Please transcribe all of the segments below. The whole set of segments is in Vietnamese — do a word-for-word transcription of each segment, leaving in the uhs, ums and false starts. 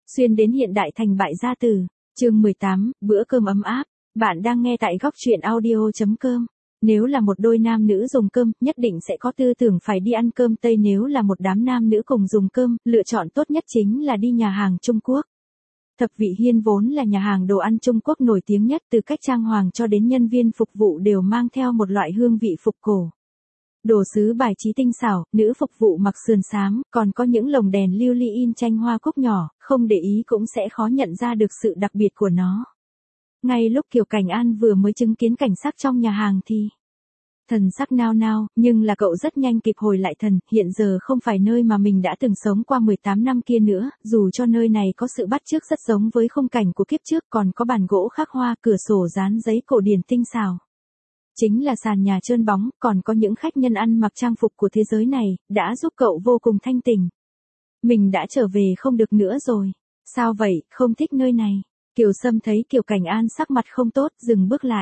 Xuyên đến hiện đại thành bại gia tử, chương mười tám, bữa cơm ấm áp. Bạn đang nghe tại góc truyện audio chấm com. Nếu là một đôi nam nữ dùng cơm, nhất định sẽ có tư tưởng phải đi ăn cơm Tây. Nếu là một đám nam nữ cùng dùng cơm, lựa chọn tốt nhất chính là đi nhà hàng Trung Quốc. Thập Vị Hiên vốn là nhà hàng đồ ăn Trung Quốc nổi tiếng nhất, từ cách trang hoàng cho đến nhân viên phục vụ đều mang theo một loại hương vị phục cổ. Đồ sứ bài trí tinh xảo, nữ phục vụ mặc sườn xám, còn có những lồng đèn lưu ly in tranh hoa cúc nhỏ, không để ý cũng sẽ khó nhận ra được sự đặc biệt của nó. Ngay lúc Kiều Cảnh An vừa mới chứng kiến cảnh sắc trong nhà hàng thì thần sắc nao nao, nhưng là cậu rất nhanh kịp hồi lại thần, hiện giờ không phải nơi mà mình đã từng sống qua mười tám năm kia nữa, dù cho nơi này có sự bắt chước rất giống với khung cảnh của kiếp trước, còn có bàn gỗ khắc hoa, cửa sổ dán giấy cổ điển tinh xảo. Chính là sàn nhà trơn bóng, còn có những khách nhân ăn mặc trang phục của thế giới này, đã giúp cậu vô cùng thanh tỉnh. Mình đã trở về không được nữa rồi. Sao vậy, không thích nơi này? Kiều Sâm thấy Kiều Cảnh An sắc mặt không tốt, dừng bước lại.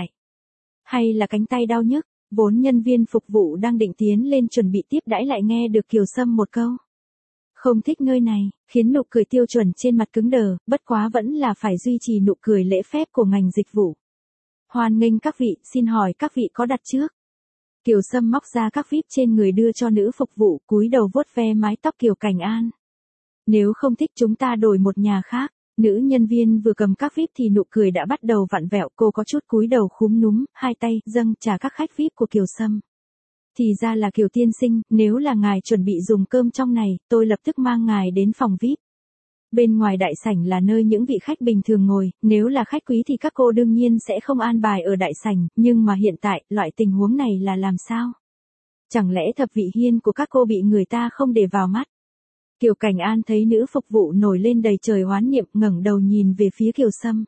Hay là cánh tay đau nhức? Vốn nhân viên phục vụ đang định tiến lên chuẩn bị tiếp đãi lại nghe được Kiều Sâm một câu. Không thích nơi này, khiến nụ cười tiêu chuẩn trên mặt cứng đờ, bất quá vẫn là phải duy trì nụ cười lễ phép của ngành dịch vụ. Hoan nghênh các vị, xin hỏi các vị có đặt trước? Kiều Sâm móc ra các víp trên người đưa cho nữ phục vụ, cúi đầu vuốt ve mái tóc Kiều Cảnh An. Nếu không thích chúng ta đổi một nhà khác. Nữ nhân viên vừa cầm các víp thì nụ cười đã bắt đầu vặn vẹo, cô có chút cúi đầu khúm núm, hai tay dâng trả các khách víp của Kiều Sâm. Thì ra là Kiều tiên sinh, nếu là ngài chuẩn bị dùng cơm trong này, tôi lập tức mang ngài đến phòng víp. Bên ngoài đại sảnh là nơi những vị khách bình thường ngồi, nếu là khách quý thì các cô đương nhiên sẽ không an bài ở đại sảnh, nhưng mà hiện tại, loại tình huống này là làm sao? Chẳng lẽ Thập Vị Hiên của các cô bị người ta không để vào mắt? Kiều Cảnh An thấy nữ phục vụ nổi lên đầy trời oán niệm, ngẩng đầu nhìn về phía Kiều Sâm.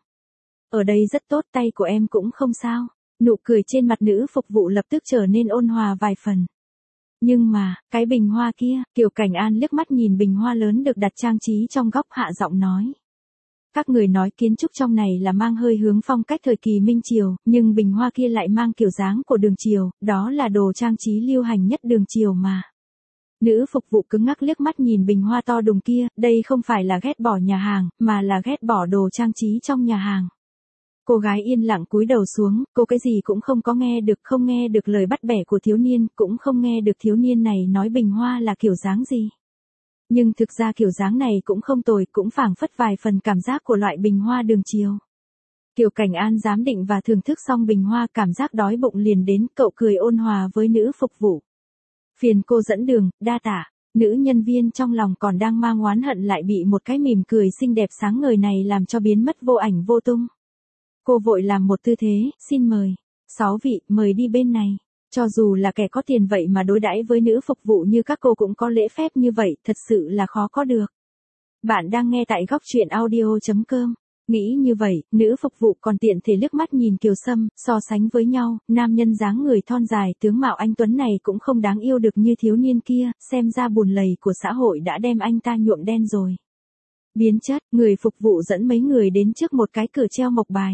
Ở đây rất tốt, tay của em cũng không sao. Nụ cười trên mặt nữ phục vụ lập tức trở nên ôn hòa vài phần. Nhưng mà, cái bình hoa kia, Kiều Cảnh An liếc mắt nhìn bình hoa lớn được đặt trang trí trong góc, hạ giọng nói. Các người nói kiến trúc trong này là mang hơi hướng phong cách thời kỳ Minh Triều, nhưng bình hoa kia lại mang kiểu dáng của đường Triều, đó là đồ trang trí lưu hành nhất đường Triều mà. Nữ phục vụ cứng ngắc liếc mắt nhìn bình hoa to đùng kia, đây không phải là ghét bỏ nhà hàng, mà là ghét bỏ đồ trang trí trong nhà hàng. Cô gái yên lặng cúi đầu xuống, cô cái gì cũng không có nghe được, không nghe được lời bắt bẻ của thiếu niên, cũng không nghe được thiếu niên này nói bình hoa là kiểu dáng gì. Nhưng thực ra kiểu dáng này cũng không tồi, cũng phảng phất vài phần cảm giác của loại bình hoa đường Triều. Kiều Cảnh An giám định và thưởng thức xong bình hoa, cảm giác đói bụng liền đến, cậu cười ôn hòa với nữ phục vụ. Phiền cô dẫn đường, đa tạ. Nữ nhân viên trong lòng còn đang mang oán hận lại bị một cái mỉm cười xinh đẹp sáng ngời này làm cho biến mất vô ảnh vô tung. Cô vội làm một tư thế, xin mời. Sáu vị, mời đi bên này. Cho dù là kẻ có tiền vậy mà đối đãi với nữ phục vụ như các cô cũng có lễ phép như vậy, thật sự là khó có được. Bạn đang nghe tại góc truyện audio chấm com. Nghĩ như vậy, nữ phục vụ còn tiện thể liếc mắt nhìn Kiều Sâm, so sánh với nhau, nam nhân dáng người thon dài tướng mạo anh tuấn này cũng không đáng yêu được như thiếu niên kia, xem ra bùn lầy của xã hội đã đem anh ta nhuộm đen rồi. Biến chất, người phục vụ dẫn mấy người đến trước một cái cửa treo mộc bài.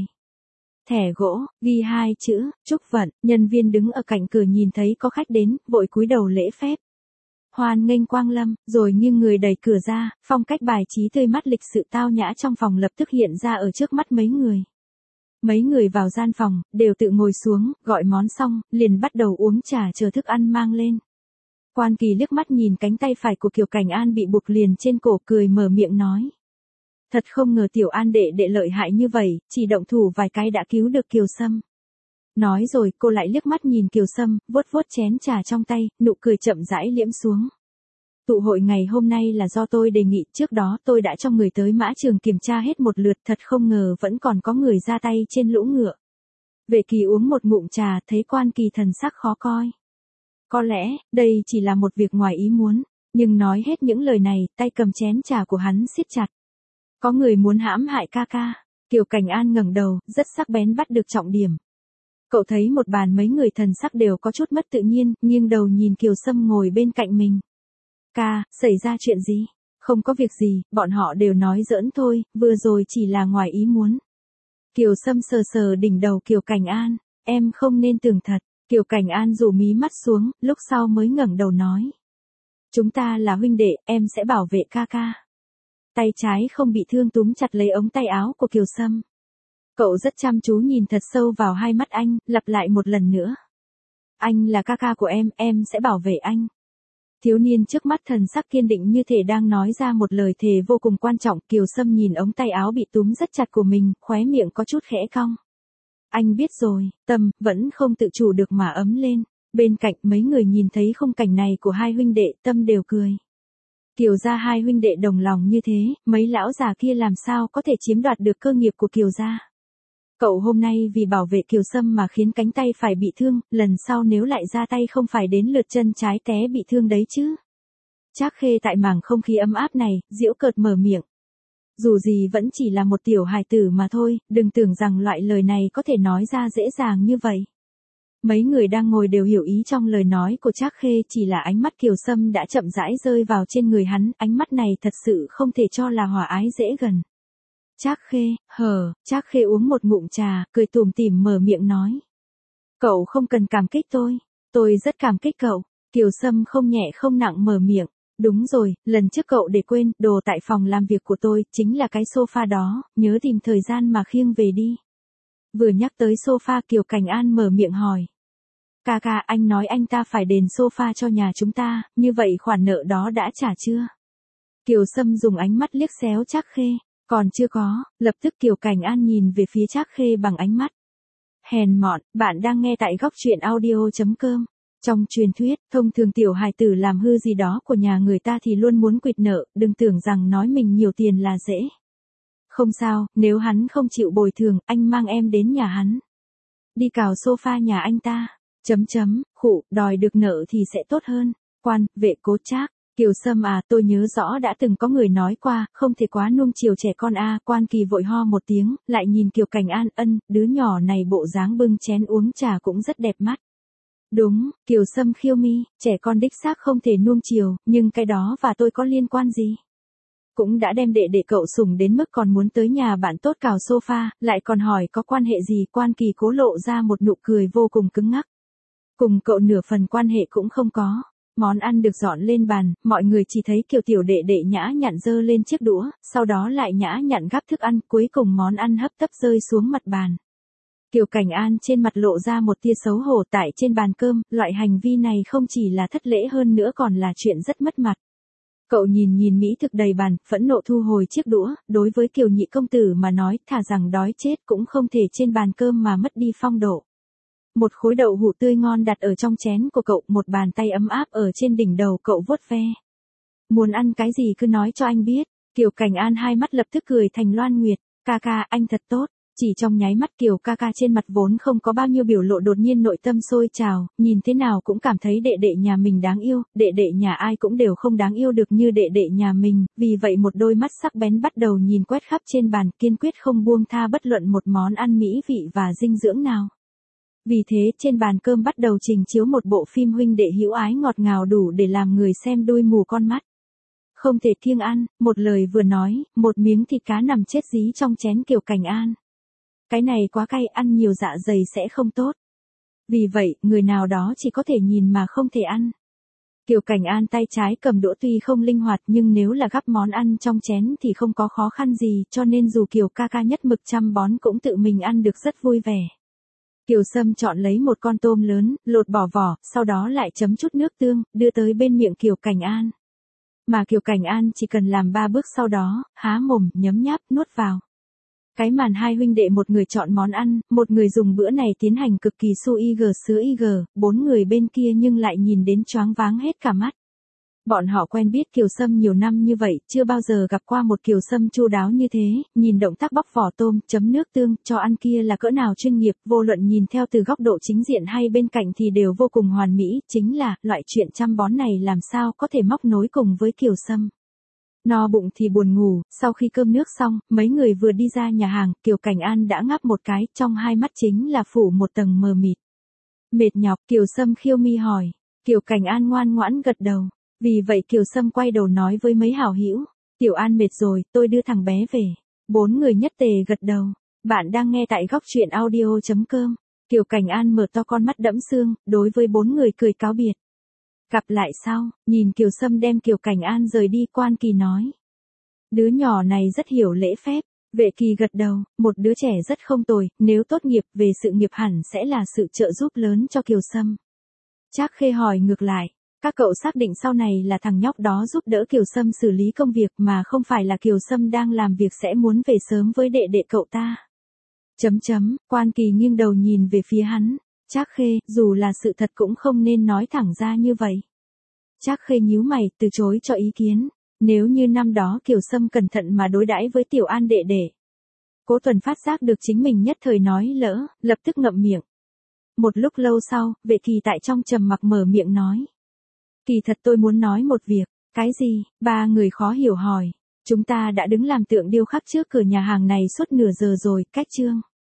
Thẻ gỗ, ghi hai chữ, chúc vận, nhân viên đứng ở cạnh cửa nhìn thấy có khách đến, vội cúi đầu lễ phép. Hoan nghênh quang lâm, rồi nghiêng người đẩy cửa ra, phong cách bài trí tươi mắt lịch sự tao nhã trong phòng lập tức hiện ra ở trước mắt mấy người. Mấy người vào gian phòng, đều tự ngồi xuống, gọi món xong, liền bắt đầu uống trà chờ thức ăn mang lên. Quan Kỳ liếc mắt nhìn cánh tay phải của Kiều Cảnh An bị buộc liền trên cổ, cười mở miệng nói. Thật không ngờ tiểu An đệ đệ lợi hại như vậy, chỉ động thủ vài cái đã cứu được Kiều Sâm. Nói rồi, cô lại liếc mắt nhìn Kiều Sâm, vuốt vuốt chén trà trong tay, nụ cười chậm rãi liễm xuống. Tụ hội ngày hôm nay là do tôi đề nghị, trước đó tôi đã cho người tới mã trường kiểm tra hết một lượt, thật không ngờ vẫn còn có người ra tay trên lũ ngựa. Vệ Kỳ uống một ngụm trà, thấy Quan Kỳ thần sắc khó coi. Có lẽ, đây chỉ là một việc ngoài ý muốn, nhưng nói hết những lời này, tay cầm chén trà của hắn siết chặt. Có người muốn hãm hại ca ca. Kiều Cảnh An ngẩng đầu, rất sắc bén bắt được trọng điểm. Cậu thấy một bàn mấy người thần sắc đều có chút mất tự nhiên, nghiêng đầu nhìn Kiều Sâm ngồi bên cạnh mình. Ca, xảy ra chuyện gì? Không có việc gì, bọn họ đều nói giỡn thôi, vừa rồi chỉ là ngoài ý muốn. Kiều Sâm sờ sờ đỉnh đầu Kiều Cảnh An, em không nên tưởng thật. Kiều Cảnh An rủ mí mắt xuống, lúc sau mới ngẩng đầu nói. Chúng ta là huynh đệ, em sẽ bảo vệ ca ca. tay trái không bị thương túm chặt lấy ống tay áo của Kiều Sâm. Cậu rất chăm chú nhìn thật sâu vào hai mắt anh, lặp lại một lần nữa. Anh là ca ca của em, em sẽ bảo vệ anh. Thiếu niên trước mắt thần sắc kiên định như thể đang nói ra một lời thề vô cùng quan trọng. Kiều Sâm nhìn ống tay áo bị túm rất chặt của mình, khóe miệng có chút khẽ cong. Anh biết rồi, tâm vẫn không tự chủ được mà ấm lên. Bên cạnh mấy người nhìn thấy khung cảnh này của hai huynh đệ, tâm đều cười. Kiều gia hai huynh đệ đồng lòng như thế, mấy lão già kia làm sao có thể chiếm đoạt được cơ nghiệp của Kiều gia. Cậu hôm nay vì bảo vệ Kiều Sâm mà khiến cánh tay phải bị thương, lần sau nếu lại ra tay không phải đến lượt chân trái té bị thương đấy chứ. Trác Khê tại mảng không khí ấm áp này, giễu cợt mở miệng. Dù gì vẫn chỉ là một tiểu hài tử mà thôi, đừng tưởng rằng loại lời này có thể nói ra dễ dàng như vậy. Mấy người đang ngồi đều hiểu ý trong lời nói của Trác Khê, chỉ là ánh mắt Kiều Sâm đã chậm rãi rơi vào trên người hắn, ánh mắt này thật sự không thể cho là hòa ái dễ gần. Trác Khê, hờ, Trác Khê uống một ngụm trà, cười tủm tỉm mở miệng nói. Cậu không cần cảm kích tôi, tôi rất cảm kích cậu. Kiều Sâm không nhẹ không nặng mở miệng. Đúng rồi, lần trước cậu để quên, đồ tại phòng làm việc của tôi, chính là cái sofa đó, nhớ tìm thời gian mà khiêng về đi. Vừa nhắc tới sofa Kiều Cảnh An mở miệng hỏi. Ca ca, anh nói anh ta phải đền sofa cho nhà chúng ta, như vậy khoản nợ đó đã trả chưa? Kiều Sâm dùng ánh mắt liếc xéo Trác Khê. Còn chưa có, lập tức Kiều Cảnh An nhìn về phía Trác Khê bằng ánh mắt. Hèn mọn, bạn đang nghe tại góc truyện audio chấm com. Trong truyền thuyết, thông thường tiểu hài tử làm hư gì đó của nhà người ta thì luôn muốn quỵt nợ, đừng tưởng rằng nói mình nhiều tiền là dễ. Không sao, nếu hắn không chịu bồi thường, anh mang em đến nhà hắn. Đi cào sofa nhà anh ta. Chấm chấm, khụ, đòi được nợ thì sẽ tốt hơn. Quan, vệ cố Trác. Kiều Sâm à, tôi nhớ rõ đã từng có người nói qua, không thể quá nuông chiều trẻ con a. À. Quan Kỳ vội ho một tiếng, lại nhìn Kiều Cảnh An, ân, đứa nhỏ này bộ dáng bưng chén uống trà cũng rất đẹp mắt. Đúng, Kiều Sâm khiêu mi, trẻ con đích xác không thể nuông chiều, nhưng cái đó và tôi có liên quan gì? Cũng đã đem đệ đệ cậu sủng đến mức còn muốn tới nhà bạn tốt cào sofa, lại còn hỏi có quan hệ gì. Quan Kỳ cố lộ ra một nụ cười vô cùng cứng ngắc. Cùng cậu nửa phần quan hệ cũng không có. Món ăn được dọn lên bàn, mọi người chỉ thấy Kiều tiểu đệ đệ nhã nhặn dơ lên chiếc đũa, sau đó lại nhã nhặn gắp thức ăn, cuối cùng món ăn hấp tấp rơi xuống mặt bàn. Kiều Cảnh An trên mặt lộ ra một tia xấu hổ. Tại trên bàn cơm, loại hành vi này không chỉ là thất lễ hơn nữa còn là chuyện rất mất mặt. Cậu nhìn nhìn mỹ thực đầy bàn, phẫn nộ thu hồi chiếc đũa, đối với Kiều nhị công tử mà nói, thà rằng đói chết cũng không thể trên bàn cơm mà mất đi phong độ. Một khối đậu hũ tươi ngon đặt ở trong chén của cậu, một bàn tay ấm áp ở trên đỉnh đầu cậu vuốt ve. Muốn ăn cái gì cứ nói cho anh biết. Kiều Cảnh An hai mắt lập tức cười thành loan nguyệt. Ca ca, anh thật tốt. Chỉ trong nháy mắt Kiều ca ca trên mặt vốn không có bao nhiêu biểu lộ đột nhiên nội tâm sôi trào, nhìn thế nào cũng cảm thấy đệ đệ nhà mình đáng yêu, đệ đệ nhà ai cũng đều không đáng yêu được như đệ đệ nhà mình, vì vậy một đôi mắt sắc bén bắt đầu nhìn quét khắp trên bàn, kiên quyết không buông tha bất luận một món ăn mỹ vị và dinh dưỡng nào. Vì thế trên bàn cơm bắt đầu trình chiếu một bộ phim huynh đệ hữu ái ngọt ngào đủ để làm người xem đôi mù con mắt. Không thể kiêng ăn, một lời vừa nói, một miếng thịt cá nằm chết dí trong chén Kiều Cảnh An. Cái này quá cay, ăn nhiều dạ dày sẽ không tốt. Vì vậy, người nào đó chỉ có thể nhìn mà không thể ăn. Kiều Cảnh An tay trái cầm đũa tuy không linh hoạt nhưng nếu là gắp món ăn trong chén thì không có khó khăn gì, cho nên dù Kiều ca ca nhất mực chăm bón cũng tự mình ăn được rất vui vẻ. Kiều Sâm chọn lấy một con tôm lớn, lột bỏ vỏ, sau đó lại chấm chút nước tương, đưa tới bên miệng Kiều Cảnh An. Mà Kiều Cảnh An chỉ cần làm ba bước sau đó, há mồm, nhấm nháp, nuốt vào. Cái màn hai huynh đệ một người chọn món ăn, một người dùng bữa này tiến hành cực kỳ su ig sứa ig, bốn người bên kia nhưng lại nhìn đến choáng váng hết cả mắt. Bọn họ quen biết Kiều Sâm nhiều năm như vậy, chưa bao giờ gặp qua một Kiều Sâm chu đáo như thế, nhìn động tác bóc vỏ tôm, chấm nước tương, cho ăn kia là cỡ nào chuyên nghiệp, vô luận nhìn theo từ góc độ chính diện hay bên cạnh thì đều vô cùng hoàn mỹ, chính là, loại chuyện chăm bón này làm sao có thể móc nối cùng với Kiều Sâm. No bụng thì buồn ngủ, sau khi cơm nước xong, mấy người vừa đi ra nhà hàng, Kiều Cảnh An đã ngáp một cái, trong hai mắt chính là phủ một tầng mờ mịt. Mệt nhọc, Kiều Sâm khiêu mi hỏi. Kiều Cảnh An ngoan ngoãn gật đầu. Vì vậy Kiều Sâm quay đầu nói với mấy hảo hữu, Tiểu An mệt rồi, tôi đưa thằng bé về. Bốn người nhất tề gật đầu. Bạn đang nghe tại góc truyện audio chấm com. Kiều Cảnh An mở to con mắt đẫm sương, đối với bốn người cười cáo biệt. Gặp lại sau, nhìn Kiều Sâm đem Kiều Cảnh An rời đi, Quan Kỳ nói. Đứa nhỏ này rất hiểu lễ phép. Vệ Kỳ gật đầu, một đứa trẻ rất không tồi, nếu tốt nghiệp về sự nghiệp hẳn sẽ là sự trợ giúp lớn cho Kiều Sâm. Trác Khê hỏi ngược lại, các cậu xác định sau này là thằng nhóc đó giúp đỡ Kiều Sâm xử lý công việc mà không phải là Kiều Sâm đang làm việc sẽ muốn về sớm với đệ đệ cậu ta. Chấm chấm, Quan Kỳ nghiêng đầu nhìn về phía hắn. Trác Khê, dù là sự thật cũng không nên nói thẳng ra như vậy. Trác Khê nhíu mày, từ chối cho ý kiến. Nếu như năm đó Kiều Sâm cẩn thận mà đối đãi với Tiểu An đệ đệ. Cố Tuần phát giác được chính mình nhất thời nói lỡ, lập tức ngậm miệng. Một lúc lâu sau, Vệ Kỳ tại trong trầm mặc mở miệng nói. Kỳ thật tôi muốn nói một việc. Cái gì? Ba người khó hiểu hỏi. Chúng ta đã đứng làm tượng điêu khắc trước cửa nhà hàng này suốt nửa giờ rồi, cách chương.